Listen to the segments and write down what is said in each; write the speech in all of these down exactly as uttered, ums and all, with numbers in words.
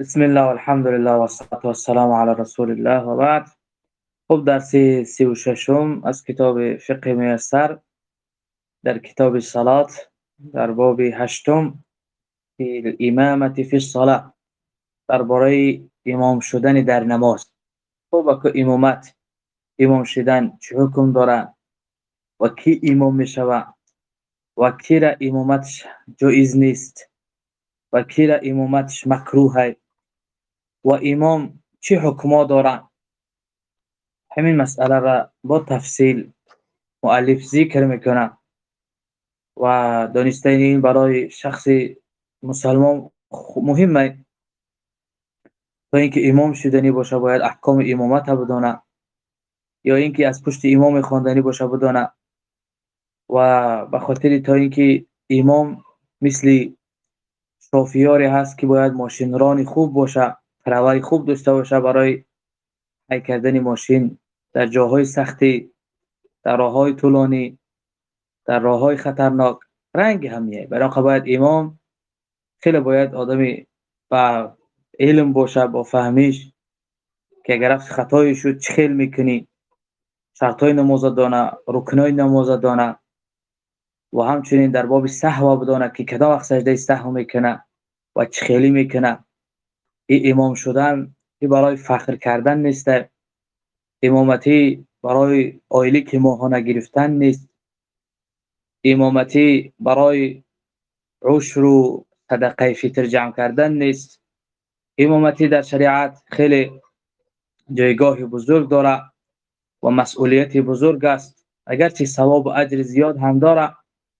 بسم الله والحمد لله والصلاة والسلام على رسول الله و بعد. خب درس سی و ششم از کتاب فقه میسر در کتاب صلات در باب هشتم فی الامامة فی الصلاة، درباره امام شدن در نماز. خب که امامت امام شدن چه حکم داره و کی امام میشود و کی را امامتش جایز نیست و کی را امامتش مکروه و امام چه حکما داره، همین مسئله را با تفصیل مؤلف ذکر میکنه و دانستن این برای شخص مسلمان مهمه. تا اینکه امام شدنی باشه باید احکام امامت بدونه، یا اینکه از پشت امام خواندنی باشه بدونه. و به خاطر تا اینکه امام مثل شافیاری هست که باید ماشین رانی خوب باشه، روی خوب داشته باشه برای حی کردن ماشین در جاهای سختی، در راههای طولانی، در راههای خطرناک. رنگ همیه برای باید امام خیلی باید آدمی با علم باشه، با فهمیش که اگر خطایی شد چه خیل میکنی، شرطای نماز دانه، رکنای نماز دانه و همچنین در باب سهو بدانه که کدام وقت سجده سهو میکنه و چه خیلی میکنه. این امام شدن این برای فخر کردن نیست، امامتی برای آیلی که ماهانه گرفتن نیست، امامتی برای عشر و صدقه فطر جمع کردن نیست. امامتی در شریعت خیلی جایگاه بزرگ داره و مسئولیت بزرگ است، اگرچه ثواب و اجر زیاد هم داره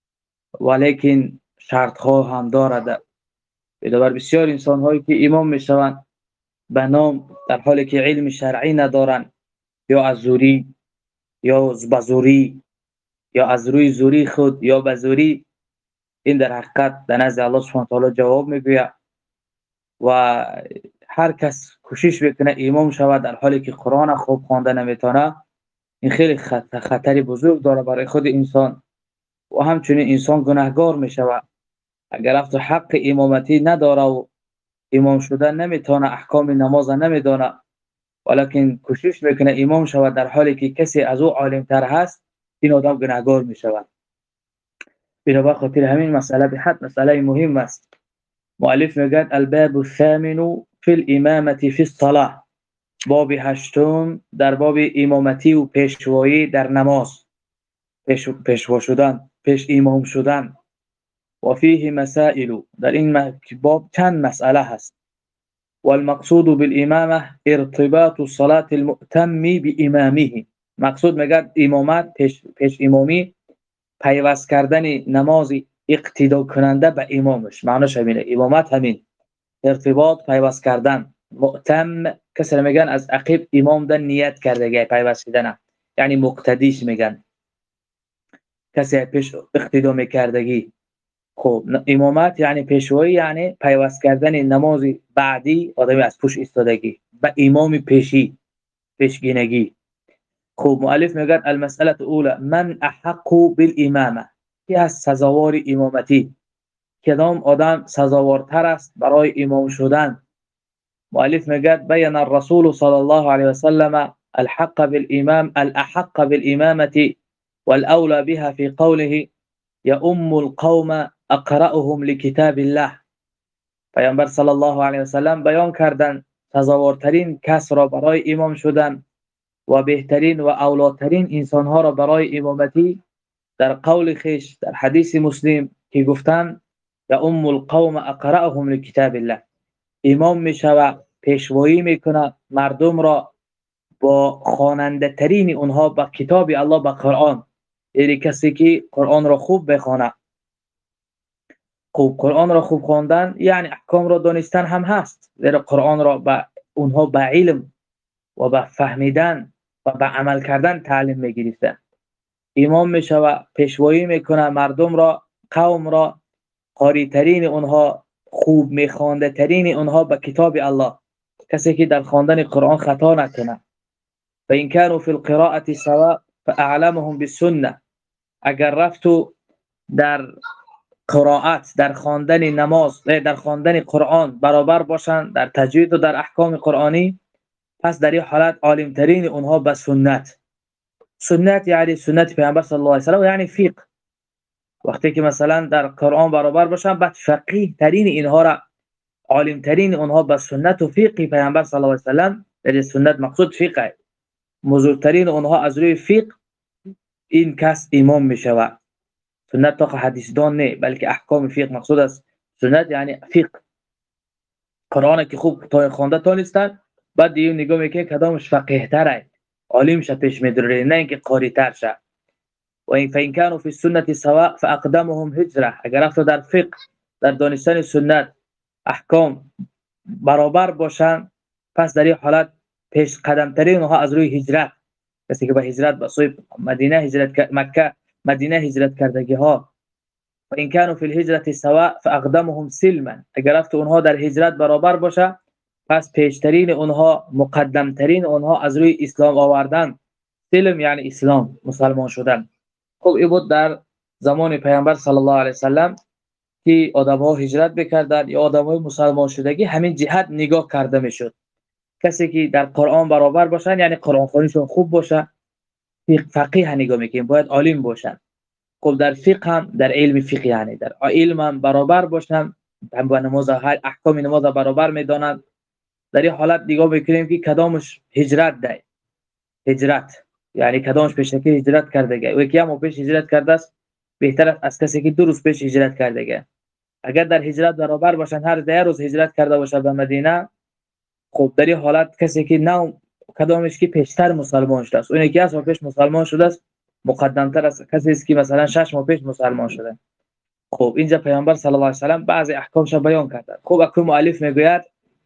ولیکن شرط ها هم دارد. بدبر بسیار انسان هایی که امام میشوند به نام در حالی که علم شرعی ندارن، یا از زوری یا بزوری یا از روی زوری خود یا بزوری، این در حقیقت در نزد الله سبحانه و تعالی جواب میگوید. و هر کس کوشش بکنه امام شود در حالی که قرآن خوب خوانده نمیتونه، این خیلی خطر بزرگ داره برای خود انسان و همچنین انسان گناهگار میشود. اگر افت حق امامتی نداره و امام شدن نمیتونه، احکام نماز نمیدونه ولیکن کوشش میکنه امام شود در حالی که کسی از او عالم تر هست، این آدم گناهگار میشود. بنابر خاطر همین مسئله به حد مسئله مهم است. مؤلف میگه الباب الثامن فی الامامة فی الصلاة، باب هشتم در باب امامتی و پیشوایی در نماز، پیش پیشوا شدن، پیش امام شدن. و فيه مسائل، در این باب چند مسئله هست. والمقصود بالامامه ارتباط صلاة المؤتم بامامه، مقصود میگه امامت پیش پیش امامی پیوست کردن نماز اقتدا کننده به امامش. معنیش همینه، امامت همین ارتباط پیوست کردن. مؤتم کسی میگن از عقب امام ده نیت کرده پیوست کردن، یعنی مقتدیش میگن، کسی پیش اقتدا میکردگی. خب امامت یعنی پیشوایی، یعنی پیوست کردن نماز بعدی آدمی از پشت ایستادگی به امام پیشی، پیشگینگی. خب مؤلف میگه المسئله الاولى من احق بالامامه، کی از سزاوار امامتی، کدام آدم سزاوارتر است برای امام شدن. مؤلف میگه بین الرسول صلی الله علیه و سلم الحق بالامام الاحق بالامامه والاولى بها في قوله يؤم القوم اقرأهم لكتاب الله. پیامبر صلی الله علیه و سلم بیان کردن سزاوارترین کس را برای امام شدن و بهترین و اولاترین انسان ها را برای امامتی در قول خیش در حدیث مسلم که گفتن یؤم القوم اقرأهم لکتاب الله، امام میشود پیشوایی میکنه مردم را با خواننده ترین اونها به کتاب الله، به قرآن. یعنی کسی که قرآن را خوب بخونه. خوب قرآن را خوب خواندن یعنی احکام را دانستن هم هست، زیرا قرآن را به اونها به علم و به فهمیدن و به عمل کردن تعلیم میگیرند. امام میشود پیشوایی میکنه مردم را، قوم را، قاری ترین اونها، خوب میخوانده ترین اونها به کتاب الله، کسی که در خواندن قرآن خطا نکنه. و این كانوا فی القراءة سواء فاعلمهم بالسنه، اگر رفتو در قرائت در خواندن نماز در خواندن قرآن برابر باشند در تجوید و در احکام قرآنی، پس در این حالت عالم ترین اونها به سنت. سنت یعنی سنت پیامبر صلی الله علیه و یعنی فقه. وقتی که مثلا در قرآن برابر باشن، بعد فقیه ترین اینها را، عالم ترین اونها به سنت و فقه پیامبر صلی الله علیه و در سنت مقصود فقه، بزرگترین اونها از روی فقه این کس امام می شود. سنت تا حدیث دان نه، بلکه احکام فقه مقصود است. سنت یعنی فقه. قرآن که خوب تا خوانده تا نیستن، بعد دیگه نگاه میکنه کدامش فقیه تره، عالمش پیش میدره، نه اینکه قاری تر شه. و این فین كانوا فی السنه سواء فاقدمهم هجره، اگر افت در فقه در دانستن سنت احکام برابر باشن، پس در این حالت پیش قدم ترین اونها از روی هجرت، کسی که به هجرت به سوی مدینه هجرت مکه مدینه هجرت کردگی ها. و این كانوا فی الهجره سواء فاقدمهم سلما، اگر افت اونها در هجرت برابر باشه، پس پیشترین اونها مقدم ترین اونها از روی اسلام آوردن. سلم یعنی اسلام، مسلمان شدن. خب این بود در زمان پیامبر صلی الله علیه و سلم که آدم‌ها هجرت بکردند یا آدم‌های مسلمان شدگی همین جهت نگاه کرده میشد. کسی که در قرآن برابر باشن یعنی قرآن خوانیشون خوب باشه، فقیه نگاه میکنیم، باید عالم باشن. خب در فقه هم، در علم فقه یعنی در علم هم برابر باشن، هم با نماز هر احکام نماز برابر میدانند. در این حالت نگاه میکنیم که کدامش هجرت ده، هجرت یعنی کدامش پیش که هجرت کرده، و یکی هم پیش هجرت کرده است بهتر است از کسی که دو روز پیش هجرت کرده. اگر در هجرت برابر باشن، هر ده روز هجرت کرده باشه به مدینه، خب در این حالت کسی که نه کدامش که پیشتر مسلمان شده است، اون یکی از پیش مسلمان شده است مقدمتر از کسی است که مثلا شش ماه پیش مسلمان شده. خب اینجا پیامبر صلی الله علیه و سلم بعضی احکامش بیان کرده. خب اکو مؤلف میگوید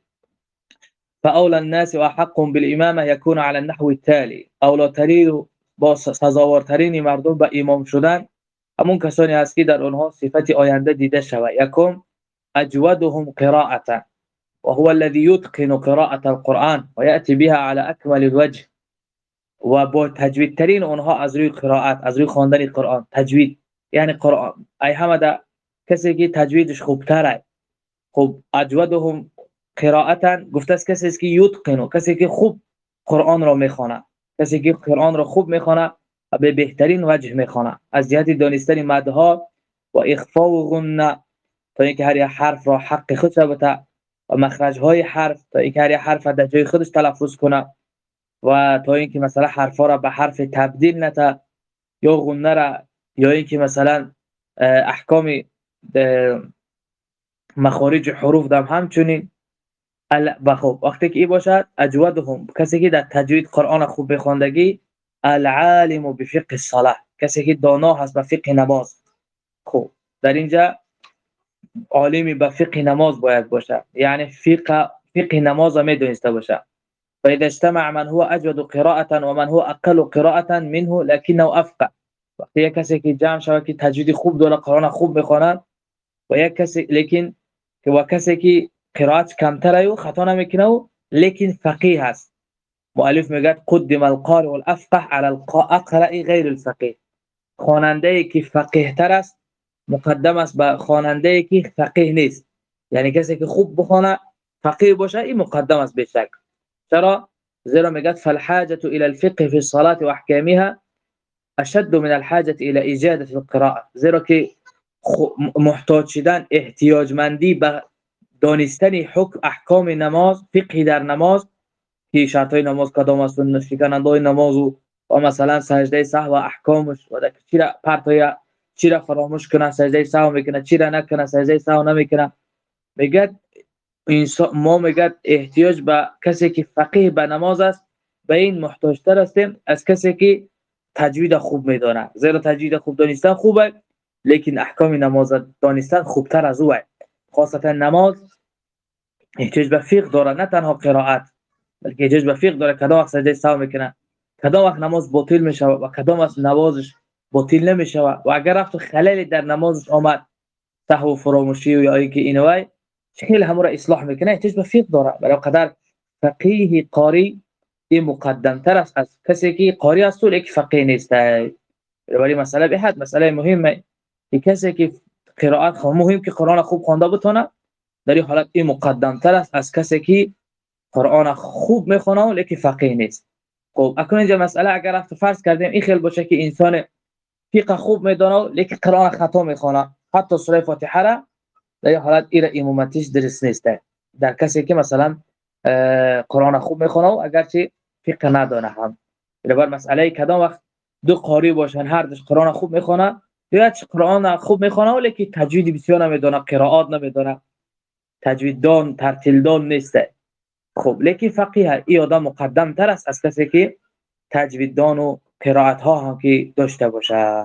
فاولى الناس واحقهم بالامامه يكون على النحو التالي، اولاترین با سزاوارترین مردم به امام شدن همون کسانی هست که در اونها صفت آینده دیده شود. یکم اجودهم قراءه وهو الذي يتقن قراءه القرآن وياتي بها على اكمل الوجه، و با تجوید ترین اونها از روی قرائت، از روی خواندن قرآن. تجوید یعنی قرآن ای همه کسی که تجویدش خوبتره. خب اجودهم قراءتا گفته است کسی است که یتقن، کسی که خوب قرآن را میخونه، کسی که قرآن را خوب میخونه و به بهترین وجه میخونه از جهت دانستن مدها و اخفاء غنه، تا اینکه هر حرف را حق خودش بده، و مخرج های حرف تا اینکه هر حرف در جای خودش تلفظ کنه، و تا اینکه مثلا حرفا را به حرف تبدیل نته یا غنه را، یا اینکه مثلا احکام مخارج حروف دم همچنین. بخوب وقتی که ای باشد اجودهم، کسی که در تجوید قرآن خوب بخواندگی، العالم بفقه الصلاه، کسی که دانا هست به فقه نماز. خب در اینجا عالمی به فقه نماز باید باشه، یعنی فقه فقه نماز میدونسته باشه. فاذا اجتمع من هو اجود قراءه ومن هو اقل قراءه منه لكنه افقه، وقتی یک کسی که جمع شود که تجوید خوب داره، قرآن خوب میخواند، و یک کسی لیکن که و کسی که قرائت کمتره و خطا نمیکنه لیکن فقیه هست، مؤلف میگه قدم القارئ الافقه على الاقرأ غیر الفقيه، خواننده ای که فقیه تر است مقدم است به خواننده ای که فقیه نیست. یعنی کسی که خوب بخونه فقیه باشه این مقدم است بشک. چرا؟ زیرا میگه فالحاجه الى الفقه في الصلاه واحكامها اشد من الحاجه الى اجاده القراءه، زیرا که محتاج شدن، احتیاجمندی به دانستن حکم احکام نماز، فقه در نماز، که شرطای نماز کدام است، شکننده‌های نماز و مثلا سجده سهو و احکامش، و چرا پرتای چرا فراموش کنه سجده سهو میکنه، چرا نکنه سجده سهو نمیکنه. میگه انسان ما میگه احتیاج به کسی که فقیه به نماز است به این محتاج تر هستیم از کسی که تجوید خوب میدونه. زیرا تجوید خوب دانستن خوبه، لیکن احکام نماز دانستن خوبتر از اوه. خاصتا نماز احتیاج به فقه داره، نه تنها قرائت، بلکه احتیاج به فقه داره. کدام وقت سجده سهو میکنه، کدام وقت نماز باطل میشه و کدام وقت نمازش باطل نمیشه، و اگر رفت خلل در نمازش آمد، سهو و فراموشی یا اینکه اینوای خیلی همون را اصلاح میکنه، احتیاج به فقه داره. برای قدر فقیه قاری این مقدم تر است از کسی که قاری است و یک فقیه نیست. ولی مسئله به حد مسئله مهمه که کسی که قرائت خب مهم که قرآن خوب خوانده بتونه، در این حالت این مقدم تر است از کسی که قرآن خوب میخونه لیکن فقیه نیست. خب اکنون اینجا مسئله اگر رفت فرض کردیم این خیلی باشه که انسان فقه خوب میدونه لیکن قرآن خطا میخونه، حتی سوره فاتحه را در این حالت این امامتیش درست نیست. در کسی که مثلا قرآن خوب میخونه و اگرچه فقه ندانه هم، بنابر مسئله کدام وقت دو قاری باشن هر دوش قرآن خوب میخونه، یا قرآن خوب میخونه ولی که تجوید بسیار نمیدونه، قرائات نمیدونه، تجوید دان ترتیل دان نیست. خب لیکن فقیه این آدم مقدم تر است از کسی که تجوید دان و قرائت ها هم که داشته باشه.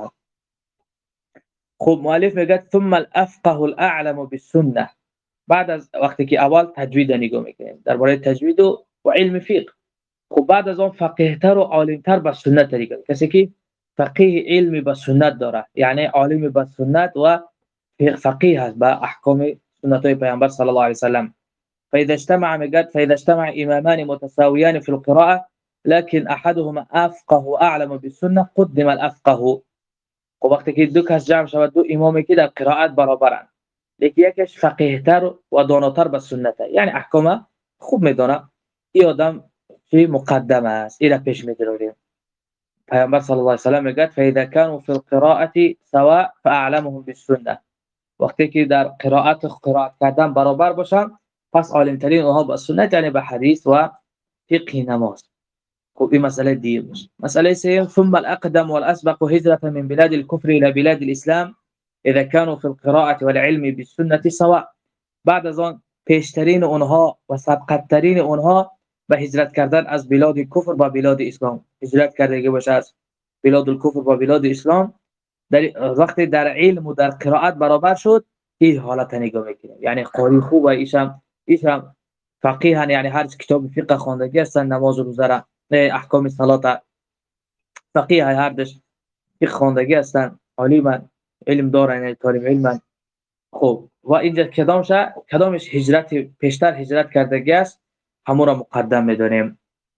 خب مؤلف میگه ثم الافقه الاعلم بالسنه، بعد از وقتی که اول تجوید نگاه میکنیم درباره تجوید و, و علم فقه، خب بعد از اون فقیه تر و عالم تر به سنت نگاه، کسی که فقیه علمی به سنت داره، یعنی عالم به سنت و فقیه هست به احکام سنت های پیامبر صلی الله علیه و سلم. فاذا اجتمع مجد فاذا اجتمع امامان متساويان في القراءه لكن احدهما افقه واعلم بالسنه قدم الافقه. خب وقتی که دو کس جمع شود، دو امامی که در قرائت برابرند لیکن یکیش فقیه تر و داناتر به سنت، یعنی احکام خوب میدونه، این آدم چی مقدم است، این پیش می‌گیریم. پیامبر صلی الله علیه و سلم میگه فاذا كانوا في القراءه سواء فاعلمهم بالسنه، وقتی که در قرائت قرائت کردن برابر باشن پس عالم ترین اونها به سنت یعنی به حدیث و فقه نماز. خب این مسئله دیگه باشه. مسئله سوم ثم الاقدم والاسبق هجرة من بلاد الكفر الى بلاد الاسلام اذا كانوا في القراءه والعلم بالسنه سواء، بعد از آن پیشترین اونها و سبقترین اونها به هجرت کردن از بلاد کفر با بلاد اسلام، هجرت کردگی باشه از بلاد الكفر با بلاد اسلام، در وقتی در علم و در قرائت برابر شد این حالت نگاه میکنه، یعنی قاری خوب و ایشم ایشم فقیه هن، یعنی هر کتاب فقه خواندگی هستن، نماز و روزه را احکام صلات فقیه هر دش فقه خواندگی هستن، عالم علم دارن، یعنی طالب علم. خب و اینجا کدامش کدامش هجرت پیشتر هجرت کردگی است همون را مقدم میدونیم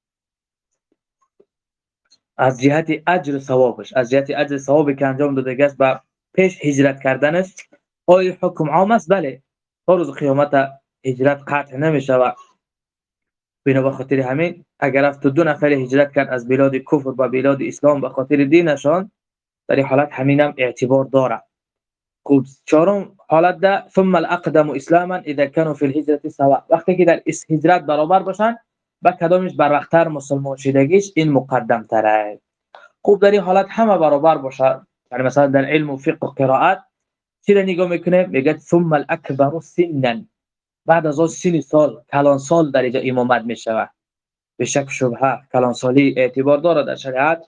از جهت اجر ثوابش، از جهت اجر ثوابی که انجام داده است با پیش هجرت کردنش. آیا حکم عام است؟ بله، تا روز قیامت هجرت قطع نمیشه و بنا خاطر همین اگر افت دو نفر هجرت کرد از بلاد کفر به بلاد اسلام به خاطر دینشان، در این حالت همینم اعتبار داره. خب چهارم حالت ده ثم الاقدم اسلاما اذا كانوا في الهجره سواء، وقتی که در هجرت برابر باشن با کدامش برختر مسلمان شدگیش این مقدم تره. خوب در این حالت همه برابر باشه، یعنی مثلا در علم و فقه و قرائت چی را نگاه میکنه؟ میگه ثم الاکبر سنا، بعد از اون سن سال کلان سال در اینجا امامت میشود. به شک شبهه کلان سالی اعتبار داره در شریعت.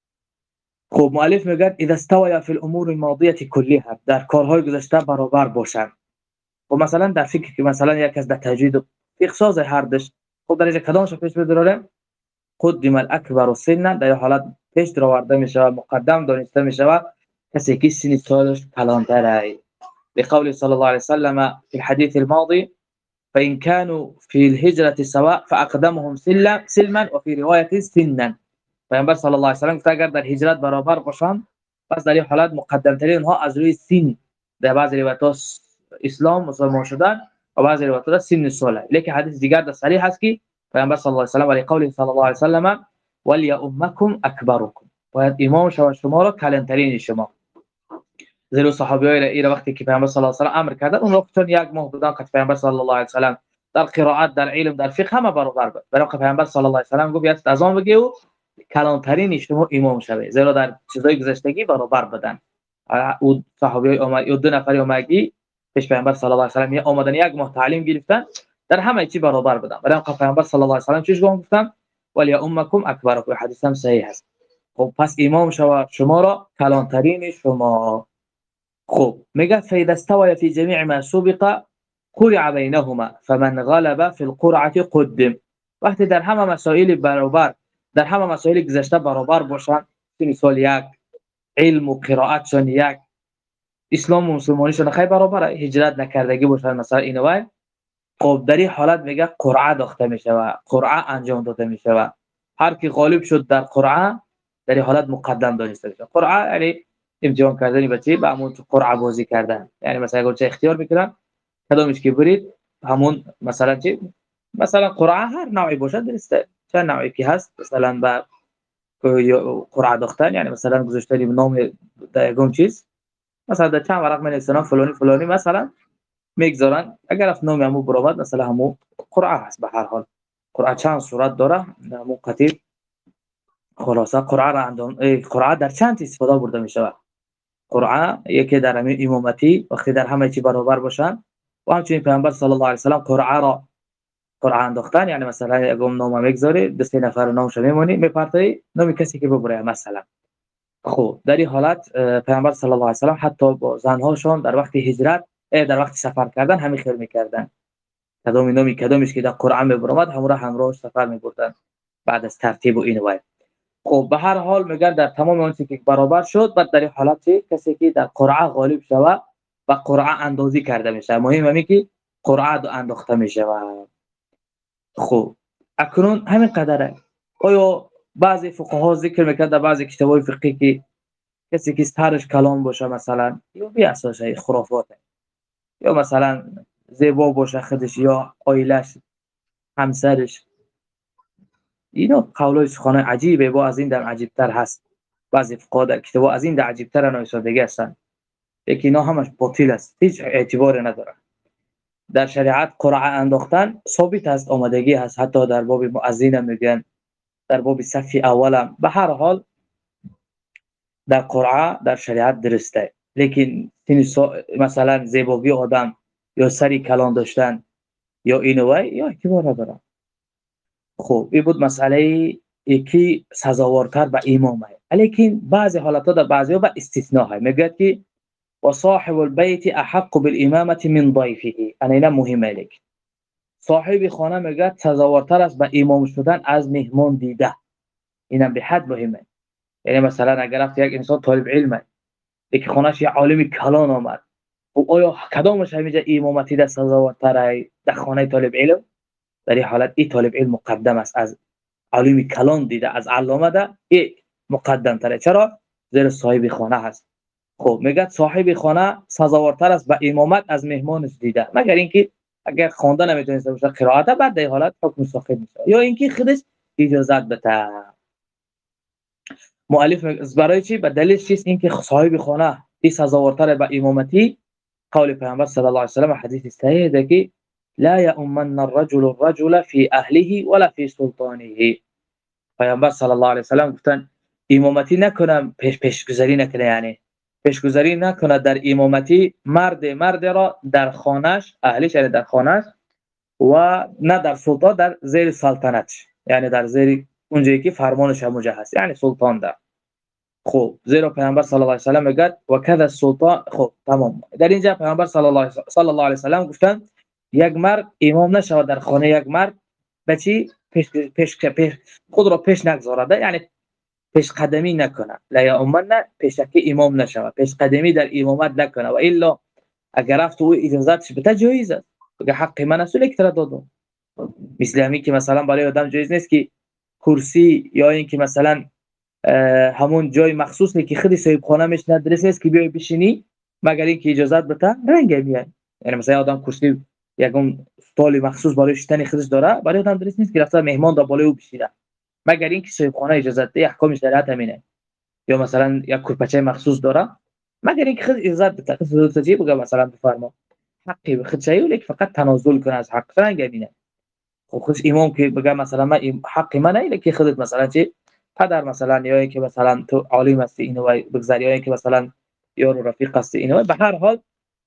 خب مؤلف میگه اذا استوى في الامور الماضيه كلها، در کارهای گذشته برابر باشند. خب مثلا در فکر که مثلا یک از در تجوید و فقه ساز هر دش، خب در اینجا کدامش پیش می‌داریم؟ قدم الاکبر سنا، در حالت پیش درآورده میشه و مقدم دانسته میشه کسی که سن سالش کلانتر است. بقول صلى الله عليه وسلم في الحديث الماضي فإن كانوا في الهجرة سواء فأقدمهم سلما وفي رواية سنا. پیامبر صلی الله علیه و سلم گفت اگر در هجرت برابر باشند پس در این حالت مقدم ترین ها از روی سن، در بعض روایات اسلام مسلمان شدن و بعض روایات سن ساله، لیکن حدیث دیگر در صریح است که پیامبر صلی الله علیه و سلم علی قول صلی الله علیه و سلم وليؤمكم اکبرکم، باید امام شما شما را کلانترین شما. زیرا صحابیای ایران وقتی که پیامبر صلی الله علیه و سلم امر کردن اون وقت چون یک ماه بودن که پیامبر صلی الله علیه و سلم در قرائت در علم در فقه همه برابر بود، برای پیامبر صلی الله علیه و سلم گفت از آن بگو کلانترین شما امام شوه، زیرا در چیزای گذشتگی برابر بدن. او صحابیای اومد دو نفری اومدی پیش پیامبر صلی الله علیه و سلم یا اومدن یک ماه تعلیم گرفتن در همه چی برابر بدن، برای پیامبر صلی الله علیه و سلم چیش گفتن ولی امکم اکبرکم، حدیث هم صحیح است. خب پس امام شما شما را کلانترین شما. خب میگه فاذا استوى في جميع ما سبق قرع بينهما فمن غلب في القرعه قدم، وقتی در همه مسائل برابر در همه مسائل گذشته برابر باشند، مثال یک علم و قرائتشون یک، اسلام و مسلمانیشون خیلی برابره، هجرت نکردگی باشند مثلا اینوای، خب در این حالت میگه قرعه داخته میشه و قرعه انجام داده میشه و هر کی غالب شد در قرعه در این حالت مقدم دانسته میشه. قرعه یعنی امتحان کردن بچه به همون قرعه بازی کردن. یعنی مثلا اگر چه اختیار میکنن کدامش که برید همون مثلا چی مثلا قرعه هر نوعی باشد درسته، چه نوعی که هست مثلا با قرعه داختن یعنی مثلا گذاشتن نام در یگم چیز مثلا در چند ورق می‌نویسن فلانی فلانی مثلا میگذارن، اگر اف نام همو برآمد مثلا همو قرعه هست. به هر حال قرعه چند صورت داره همو قطعی خلاصه قرعه را اندام قرعه در چند استفاده برده میشه. قرعه یکی در همین امامتی وقتی در همه چی برابر باشن و همچنین پیامبر صلی الله علیه و سلم قرعه را قرعه انداختن، یعنی مثلا یگم نام میگذاری دو سه نفر نامش میمونی میپرتی نام کسی که ببره مثلا. خب در این حالت پیامبر صلی الله علیه و سلم حتی با زنهاشون در وقت هجرت در وقت سفر کردن همین خیر میکردن، کدام نامی کدامش که در قرعه میبرد همراه همراهش سفر میبردن بعد از ترتیب و این وای. خب به هر حال میگن در تمام اون چیزی که برابر شد بعد در این حالت کسی که در قرعه غالب شود و قرعه اندازی کرده میشه، مهم اینه که قرعه دو انداخته میشه. خب اکنون همین قدره. آیا بعضی فقها ذکر میکنن در بعضی کتابای فقهی که کسی که سرش کلام باشه مثلا یا بی اساس خرافاته یا مثلا زیبا باشه خودش یا عائلش همسرش، اینا قولای سخنان عجیبه با از این در عجیبتر هست. بعضی فقها در کتاب از این در عجیبتر نویسندگی هستن یکی اینا همش باطل است، هیچ اعتباری نداره. در شریعت قرعه انداختن ثابت است، آمدگی هست، حتی در باب مؤذن میگن، در باب صف اولم. به هر حال در قرعه در شریعت درسته، لیکن مثلا زیبایی آدم یا سری کلان داشتن یا اینوای یا اعتبار نداره. خب این بود مسئله یکی سزاوارتر به امامه، لیکن بعضی حالات در بعضی‌ها به استثناء های میگه که و صاحب البیت احق بالامامه من ضیفه. انا اینا مهمه، لیکن صاحب خانه میگه سزاوارتر است به امام شدن از مهمان دیده. اینا به حد مهمه. یعنی مثلا اگر افت یک انسان طالب علمه یک خونش یه عالم کلان آمد و آیا کدامش همیشه امامتی در سزاوارتر در خانه طالب علم؟ در این حالت این طالب علم مقدم است از عالم کلان دیده، از علامه ده این مقدم تره. چرا؟ زیر صاحب خانه هست. خب میگه صاحب خانه سزاوارتر است به امامت از مهمانش دیده، مگر اینکه اگر خوانده نمیتونسته باشه قرائت، بعد در این حالت حکم ساقط میشه یا اینکه خودش اجازت بده. مؤلف برای چی؟ به دلیل چیست؟ اینکه صاحب خانه این سزاوارتر به امامتی. قول پیامبر صلی الله علیه و سلم حدیث صحیح ده که لا یؤمن الرجل الرجل فی اهله ولا فی سلطانه. پیامبر صلی الله علیه و سلم گفتن امامتی نکنه پیش پیشگذاری نکنه، یعنی پیشگذاری نکنه در امامتی مرد مرد را در خانهش اهلش، یعنی در خانهش، و نه در سلطان در زیر سلطنت، یعنی در زیر اونجایی که فرمانش همونجا هست، یعنی سلطان ده. خب زیرا پیامبر صلی الله علیه و سلم میگه و کذا السلطان. خب تمام. در اینجا پیامبر صلی الله صلی الله علیه و سلم گفتن یک مرد امام نشود در خانه یک مرد بچی پیش پیش پیش خود را پیش نگذارد، یعنی پیش قدمی نکنه. لا یؤمن پیشکی امام نشود، پیش قدمی در امامت نکنه، و الا اگر رفت او اجازهش بده جایز است، بگه حق من است لیک تر دادم. مثل همین که مثلا برای آدم جایز نیست که کرسی یا اینکه مثلا همون جای مخصوصی که خودی صاحب خانه میش ندرس نیست که بیای بشینی مگر اینکه اجازه بده رنگ میاد. یعنی مثلا آدم کرسی یگم استال مخصوص برای شتن خودش داره، برای آدم درس نیست که رفته مهمان دا بالای او بشینه مگر اینکه صاحب خانه اجازه ده. احکام شریعت همینه. یا مثلا یک کورپچه مخصوص داره مگر اینکه خود اجازه بده، خود تجیب بگه مثلا بفرما حقی خود چه ولی فقط تنازل کنه از حق رنگ ببینه. خب خودش امام که بگه مثلا من حق من نه، که خودت مثلا چی پدر مثلا یا اینکه مثلا تو عالم هستی اینو بگذاری، یا اینکه مثلا یارو رفیق هستی اینو. به هر حال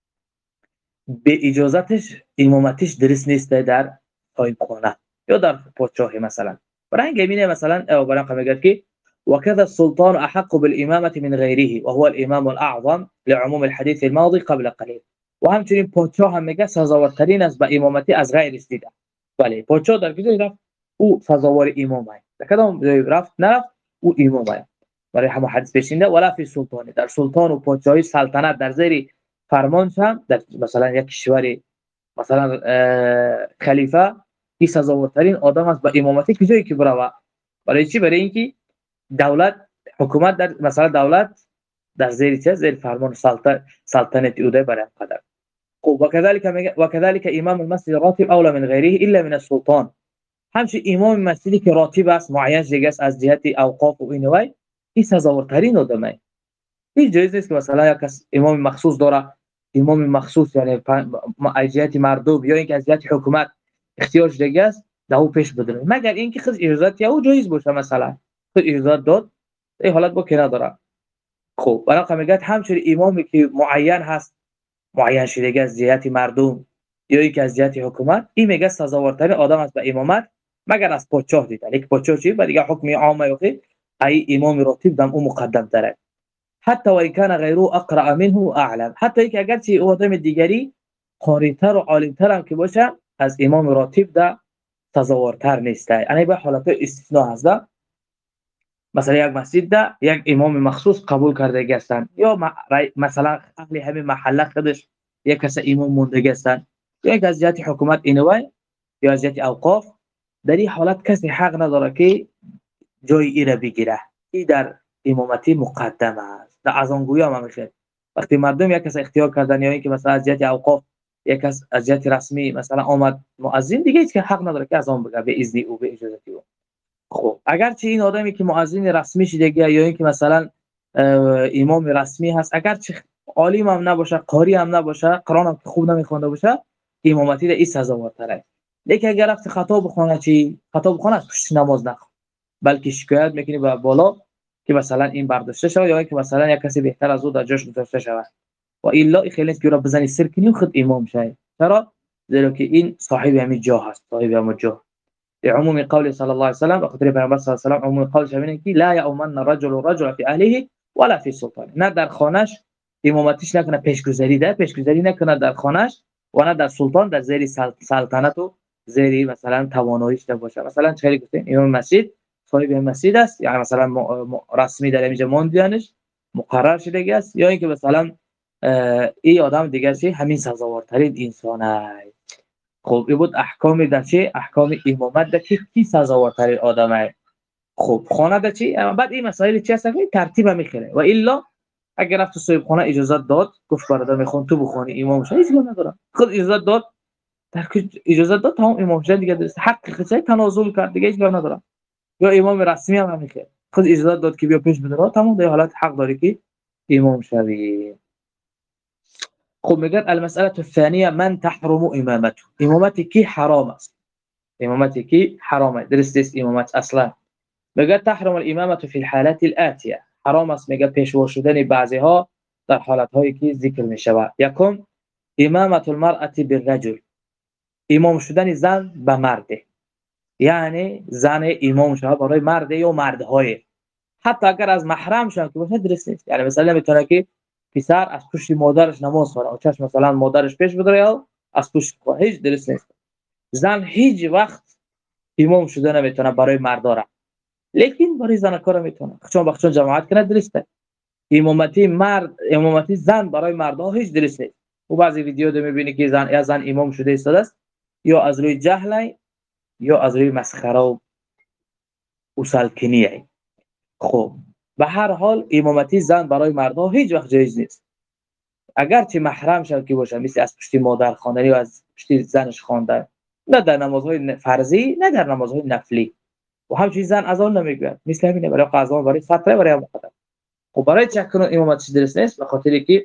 به اجازتش امامتش درست نیست در صاحب خانه یا در پادشاهی مثلا. برای همین مثلا او برام میگه که وكذا السلطان احق بالامامه من غيره وهو الامام الاعظم لعموم الحديث الماضي قبل قليل. و همچنین پادشاه هم میگه سزاوارترین است به امامتی از غیر استیده. بله پادشاه در کجا رفت او سزاوار امامه، در کدام جای رفت نرفت او امامه. برای همه حدیث پیشینده ولا فی سلطان، در سلطان و پادشاهی سلطنت در زیر فرمانش هم در مثلا یک کشوری مثلا خلیفه این سزاوارترین آدم است به امامتی که جایی که بره. برای چی؟ برای اینکه دولت حکومت در مثلا دولت در زیر چه زیر فرمان سلطنت سلطنت اوده برای قدر. خب وكذلك وكذلك امام المسجد راتب اولى من غيره الا من السلطان. همچنین امام مسجدی که راتب است معین دیگه است از جهت اوقاف و اینوای این سزاوارترین آدمه. هیچ جایز نیست که مثلا یک کس امام مخصوص داره، امام مخصوص یعنی از جهت مردم یا اینکه از جهت حکومت اختیارش دیگه است در او پیش بدره، مگر اینکه خود اجازه یا او جایز باشه، مثلا خود اجازه داد این حالت با که نداره. خب برای میگه همچنین امامی که معین هست معین شده از جهت مردم یا اینکه از جهت حکومت، این میگه سزاوارترین آدم است به امامت مگر از پادشاه دیدن. یک پادشاه چی بعد دیگه حکم عامه یوخی ای امام راتب دم او مقدم تره، حتی و ان کان غیره اقرا منه و اعلم، حتی اینکه اگر چی او آدم دیگری قاری‌تر و عالم‌تر هم که باشه از امام راتب ده سزاوارتر نیست. یعنی به حالت استثناء هست. مثلا یک مسجد ده یک امام مخصوص قبول کرده هستند یا مثلا اهل همین محله خودش یک کس امام مونده هستند یا یک از جهت حکومت اینوای یا از جهت اوقاف، در این حالت کسی حق نداره که جای ای را بگیره. این در امامتی مقدم است. در اذانگویی هم میشه وقتی مردم یک کس اختیار کردن یا اینکه مثلا از جهت اوقاف یک کس از جهت رسمی مثلا آمد مؤذن، دیگه هیچ که حق نداره که اذان بگه به اذن او به اجازه او. خب اگر چه این آدمی که مؤذن رسمی شده یا اینکه مثلا امام رسمی هست، اگر چه عالم هم نباشه قاری هم نباشه قرآن هم خوب نمیخونده باشه، امامتی در این سزاوارتره. لیکن اگر رفت خطا بخونه چی خطا بخونه از پشت نماز نخونه، بلکه شکایت میکنی به بالا که مثلا این برداشته شود یا اینکه مثلا یک کسی بهتر از او در جاش گذاشته شود و الا خیلی است که را بزنی سر کنی و خود امام شای. چرا؟ زیرا که این صاحب همین جا هست، صاحب همین جا. لعموم قول صلى الله عليه وسلم وقدر پیامبر صلی الله علیه و سلم عموم قولش اینه که لا یؤمن الرجل الرجل في اهله ولا في سلطانه، نه در خانش امامتیش نکنه پیشگذاری ده پیشگذاری نکنه در خانش و نه در سلطان در زیر سلطنت و زیر مثلا تواناییش ده باشه. مثلا چه گفتیم امام مسجد صاحب مسجد است، یعنی مثلا م... م... رسمی در اینجا موندیانش مقرر شده است، یا اینکه مثلا این آدم دیگه چی همین سزاوارترین انسان است. خب این بود احکام در چی احکام امامت در که کی سزاوارترین آدمه. خب خانه در چی بعد این مسائل چی هست که ترتیب میخوره و الا اگر رفت تو صاحب خانه اجازه داد گفت برادر میخوام تو بخونی امام شه، هیچ نداره، خود اجازه داد در که اجازه داد تمام امام شه دیگه درست حق خودش تنازل کرد دیگه هیچ نداره. یا امام رسمی هم نمیخواد خود اجازه داد که بیا پیش بدره تمام در حالت حق داری که امام شوی. خب میگه المساله الثانيه من تحرم امامته، امامتی کی حرام است، امامتی کی حرامه درست است امامت اصلا. میگه تحرم الامامه فی الحالات الاتیه، حرام است میگه پیشوا شدن بعضی ها در حالت هایی که ذکر می شود. یکم امامه المرأه بالرجل، امام شدن زن به مرد، یعنی زن امام شود برای مرد یا مردهای، حتی اگر از محرم شون که باشه درست نیست. یعنی مثلا میتونه که پسر از پشت مادرش نماز خوانه، چش مثلا مادرش پیش بدره یا از پشت خوانه، هیچ درست نیست. زن هیچ وقت امام شده نمیتونه برای مرداره، لیکن برای زنکار میتونه، چون بخشون جماعت کنه درسته. امامتی مرد امامتی زن برای مردها هیچ درست نیست. و بعضی ویدیو ده میبینی که زن یا زن امام شده است است یا از روی جهل یا از روی مسخره و وسالکنیه. خب به هر حال امامتی زن برای مردها هیچ وقت جایز نیست، اگر چه محرم شد که باشه، مثل از پشت مادر خواندن یا از پشت زنش خواندن، نه در نمازهای فرضی نه در نمازهای نفلی. و همچنین زن اذان نمیگوید، مثل همینه برای قضا برای فتره برای مقدم. خب برای چک کنون امامتش درست نیست، به خاطری که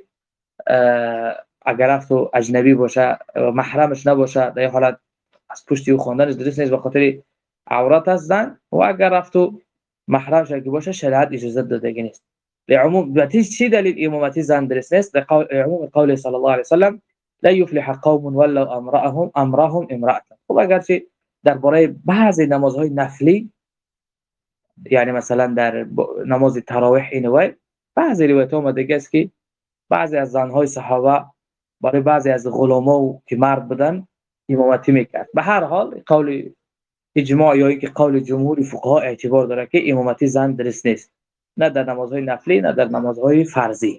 اگر رفت و اجنبی باشه محرمش نباشه در حالت از پشت او خواندنش درست نیست، به خاطر عورت از زن. و اگر رفت و محرم شد که باشه شریعت اجازه داده نیست. لعموم بتیش چی دلیل امامتی زن درست نیست؟ لعموم قول صلی الله علیه و سلم لا یفلح قوم ولوا امرهم امرهم امرأة. خب اگر چه درباره بعضی نمازهای نفلی، یعنی مثلا در نماز تراویح اینوای بعضی روایت اومده است که بعضی از زنهای صحابه برای بعضی از غلاما که مرد بودن امامتی میکرد. به هر حال قول اجماع یا اینکه قول جمهور فقها اعتبار داره که امامتی زن درست نیست، نه در نمازهای نفلی نه در نمازهای فرضی.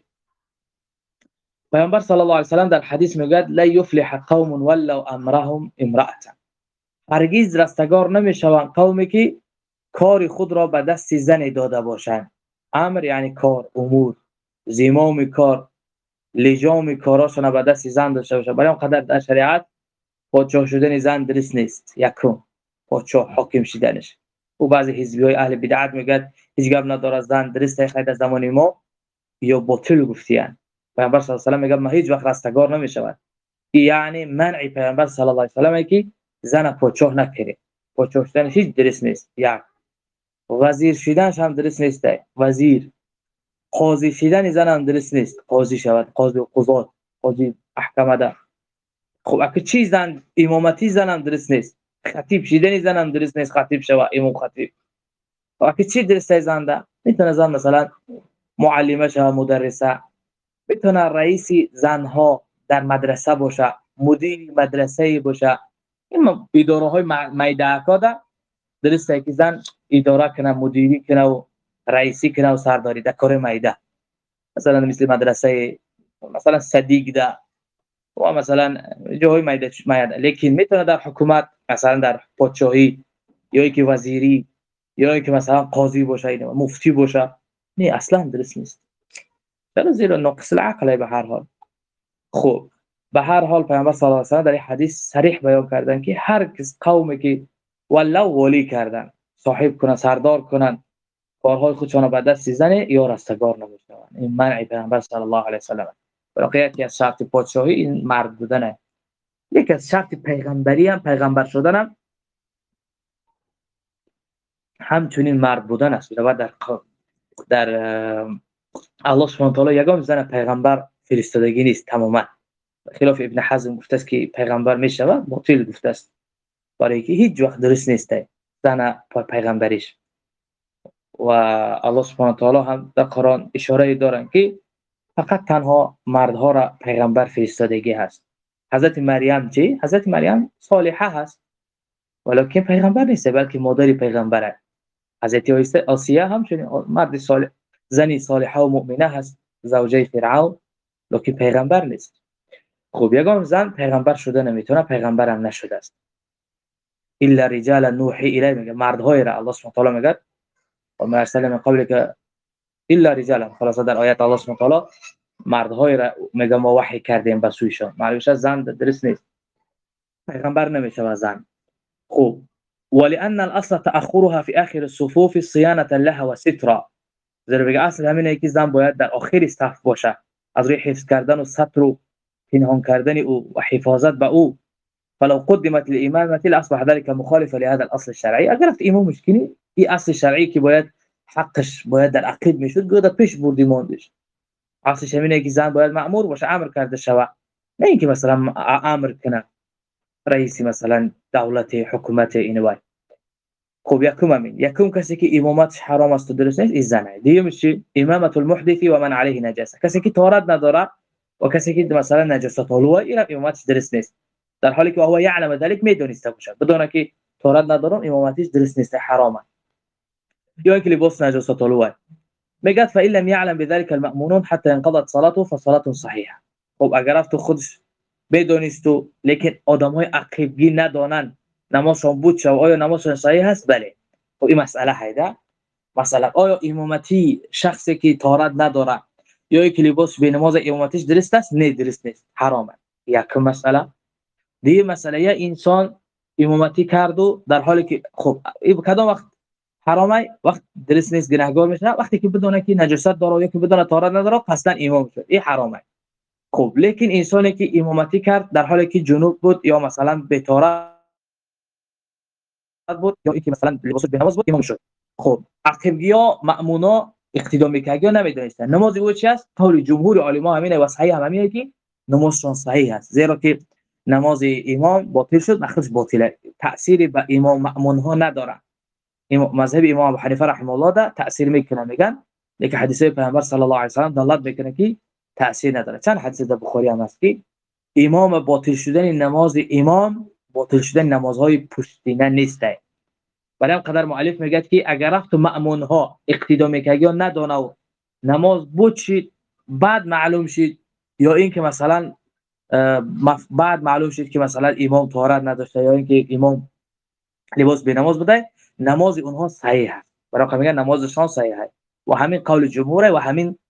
پیامبر صلی الله علیه و سلم در حدیث میگه لا یفلح قوم ولوا امرهم امرأة، هرگز رستگار نمیشوند قومی که کار خود را به دست زن داده باشند. امر یعنی کار، امور. زمام کار، لجام کاراشون به دست زن داشته باشه. برای اونقدر در شریعت پادشاه شدن زن درست نیست. یکم پادشاه حاکم شدنش. و بعضی حزبیای اهل بدعت میگن هیچ گپ نداره زن درست خیلی از زمان ما یا باطل گفتیان. پیامبر صلی الله علیه و آله میگه ما هیچ وقت رستگار نمیشود. یعنی منع پیامبر صلی الله علیه و آله که زن پادشاه نکنه. پادشاه شدن هیچ درست نیست. یک وزیر شدنش هم درست نیست. وزیر قاضی شدن زن هم درست نیست. قاضی شود، قاضی و قضات، قاضی احکام ده. خب اگه چیز زن امامتی زن هم درست نیست. خطیب شدن زن هم درست نیست. خطیب شود امام خطیب. اگه چی درست زن ده؟ میتونه زن مثلا معلمه شود، مدرسه، میتونه رئیس زنها در مدرسه باشه، مدیر مدرسه باشه. این اداره های میداکا ده درسته که زن اداره کنه، مدیری کنه و رئیسی کنه و سرداری در کار میده. مثلا مثل مدرسه مثلا صدیق ده و مثلا جای میده میده. لیکن میتونه در حکومت مثلا در پادشاهی یا که وزیری یا که مثلا قاضی باشه، مفتی باشه. نه اصلا درست نیست. چرا؟ زیرا نقص العقل به هر حال. خب به هر حال پیامبر صلی الله علیه و آله در این حدیث صریح بیان کردن که هر کس قومی که ولو ولی کردن، صاحب کنن، سردار کنن، کارهای خودشون به دست زنه یا رستگار نمیشوند. این منع پیامبر صلی الله علیه و آله. واقعیت از شرط پادشاهی این مرد بودنه. یک از شرط پیغمبری هم، پیغمبر شدن هم همچنین مرد بودن است. و در در الله سبحانه و تعالی یگام زن پیغمبر فرستادگی نیست تماما. خلاف ابن حزم گفته است که پیغمبر میشود، باطل گفته است، برای که هیچ وقت درست نیست زن پیغمبریش. و الله سبحانه و تعالی هم در قرآن اشاره دارن که فقط تنها مردها را پیغمبر فرستادگی هست. حضرت مریم چی؟ حضرت مریم صالحه هست ولیکن پیغمبر نیست، بلکه مادر پیغمبره. حضرت آسیه همچنین مرد صالح، زنی صالحه و مؤمنه هست، زوجه فرعون، لکن پیغمبر نیست. خب یگام زن پیغمبر شده نمیتونه، پیغمبر هم نشده است. الا رجال نوحی الی، میگه مردهای را الله سبحانه و تعالی میگه و ما ارسلنا من قبلك الا رجالا. خلاص در آیات الله سبحانه و تعالی مردهای را میگه ما وحی کردیم به سویشان. معلومه زن درست نیست، پیغمبر نمیشه زن. خب ولان الاصل تاخرها في اخر الصفوف صيانه لها وسترا. زیرا بگه اصل همینه که زن باید در آخر صف باشه، از روی حفظ کردن و ستر و پنهان کردن او و حفاظت به او. فلو قدمت للامامه لاصبح ذلك مخالفا لهذا الاصل الشرعي. اگر رفت امام مشکلی این اصل شرعی که باید حقش باید در عقید میشد گویا پیش بردی موندش. اصلش همینه که زن باید مأمور باشه، امر کرده شود، نه اینکه مثلا امر کنه رئیسی مثلا دولت حکومت اینوای. خب یکم همین یکم کسی که امامتش حرام است و درست نیست این زنه. دیگه چی؟ امامت المحدث و من علیه نجاسه، کسی که طهارت نداره و کسی که مثلا نجاست آلوده این امامتش درست نیست، در حالی که هو یعلم ذلك میدونسته باشه، بدونه که طهارت نداره امامتش درست نیست، حرامه. یا اینکه لباس نجاست آلوده. میگه فإن لم يعلم بذلك المأمونون حتى انقضت صلاته فصلاته صحيحه. خب اگر رفت خودش بدونست و لیکن آدمای عقیبگی ندانن نمازشون بود شو آیا نمازشون صحیح هست؟ بله. خب این مسئله هیده. مثلا آیا امامتی شخصی که طهارت نداره یا یک لباس به نماز امامتیش درست است؟ نه درست نیست، حرامه. یک مسئله. دیگه مسئله یا انسان امامتی کرد و در حالی که خب کدام وقت حرامه؟ وقت درست نیست، گناهگار میشه وقتی که بدونه که نجاست داره یا که بدونه طهارت نداره اصلا امام شد، این حرامه. خب لیکن انسانی که امامتی کرد در حالی که جنوب بود یا مثلا به طهارت بود یا اینکه مثلا لباس به نماز بود امام شد. خب عقیبگیا مأمونا اقتدا میکنگیا نمیدونستن نماز او چی است. قول جمهور علما همینه و صحیح هم همینه که نمازشون صحیح است، زیرا که نماز امام باطل شد مخصوص باطله، تأثیری به امام مأمون ها نداره. امام مذهب امام ابو حنیفه رحمه الله ده تأثیر میکنه، میگن لیکن حدیث پیامبر صلی الله علیه و سلم دلالت میکنه که تأثیر نداره. چند حدیث در بخاری هم هست که امام باطل شدن نماز امام باطل شدن نمازهای پشتینه نیسته. ولی هم قدر مؤلف میگه که اگر رفت مأمون ها اقتدا میکنه یا ندونه و نماز بود شد بعد معلوم شد یا اینکه مثلا بعد معلوم شد که مثلا امام طهارت نداشته یا اینکه امام لباس به نماز بوده، نماز اونها صحیح است. برای میگن نمازشان صحیح است و همین قول جمهور و همین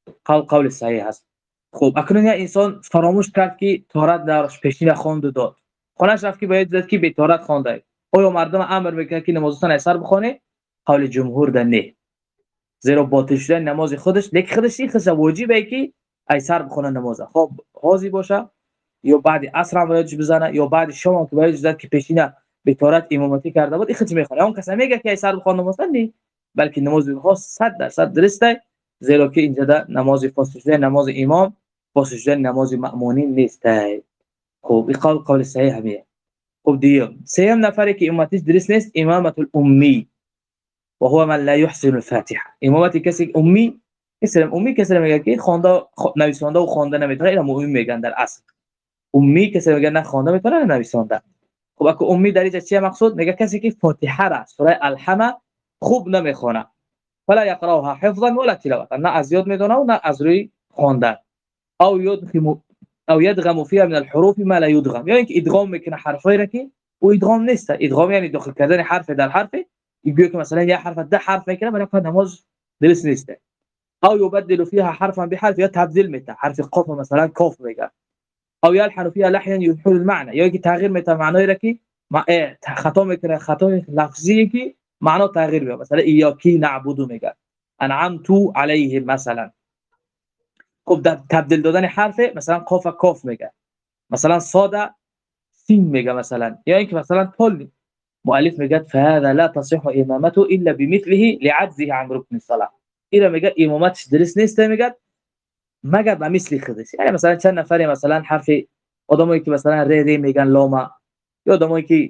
قول قول صحیح است. خب اکنون انسان فراموش کرد که تهارت درش پیشین خواند و داد، خونش رفت که باید زد که به تهارت خوانده. آیا مردم امر میکنه که نمازتان اثر بخونه؟ قول جمهور ده نه، زیرا باطل شدن نماز خودش، لیک خودش این خصه واجبه که اثر بخونه نماز. خب حاضی باشه یا بعد عصر هم باید بزنه یا بعد شام که باید زد که پیشین به تهارت امامتی کرده بود، این خودش میخونه. اون کسی میگه که اثر بخونه نماز نه، بلکه نماز خاص صد درصد درسته، زیرا که اینجا ده نماز فاسد شدن نماز امام، فاسد شدن نماز مأمونین نیست. خب این قول قول صحیح همیه. خب دیگه سوم نفری که امامتیش درست نیست، امامت الامی و هو من لا يحسن الفاتحه. امامتی کسی امی، کسی امی کسی میگه که خوانده نویسنده و خوانده نمیتونه، اینو امی میگن در اصل. امی کسی میگه نه خوانده میتونه نه نویسنده. خب اگه امی در اینجا چیه مقصود؟ میگه کسی که فاتحه را سوره الحمد خوب نمیخونه، فلا يقراها حفظا ولا تلاوه، نه از یاد میدونه و نه از روی خواندن. او يدغم او يدغم فيها من الحروف ما لا يدغم، یعنی که ادغام میکنه حرفایی را که او ادغام نیست. ادغام یعنی داخل کردن حرف در حرف، میگه که مثلا یه حرف ده حرف میکنه برای که نماز درست نیست. او يبدل فيها حرفا بحرف، یا تبدیل میته، حرف قاف مثلا کاف میگه. او يلحن فيها لحنا يلحن المعنى، یا که تغییر میته معنای را که خطا میکنه، خطا لفظی که معنا تغییر میده. مثلا ایاکی نعبدو میگه انعمت علیهم مثلا. خب در تبدیل دادن حرف مثلا قاف کاف میگه، مثلا صاد سین میگه مثلا، یا اینکه مثلا طول مؤلف میگه فهذا لا تصح امامته الا بمثله لعجزه عن ركن الصلاه. اینا میگه امامتش درست نیست، میگه مگر به مثل خودش. یعنی مثلا چند نفری مثلا حرف آدمایی که مثلا ری ری میگن لاما، یا آدمایی که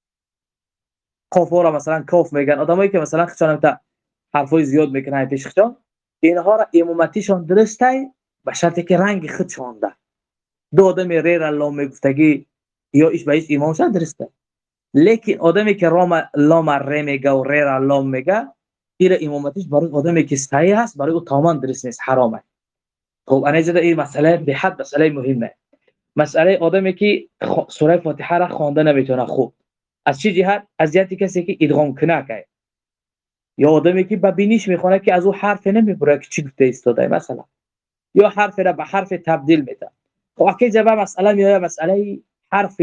قاف را مثلا کاف میگن، آدمایی که مثلا خشان تا حرفای زیاد میکنن پیش خشان، اینها را امامتیشون درسته به شرطی که رنگ خود شونده. دو آدم ری را لام میگفتگی یا ایش به ایش امام شد درسته، لیکن آدمی که رام لام ری میگه و ری را لام میگه، این امامتیش برای آدمی که صحیح است برای او تمام درست نیست، حرامه. خب انا جدا این مسئله به حد مسئله مهمه. مسئله آدمی که سوره فاتحه را خوانده نمیتونه خوب، از چه جهت؟ از جهتی کسی که ادغام کنه که، یا آدمی که ببینیش میخونه که از او حرف نمیبره که چی گفته ایستاده مثلا، یا حرف را به حرف تبدیل میده. خب اگه جواب مسئله میاد مسئله حرف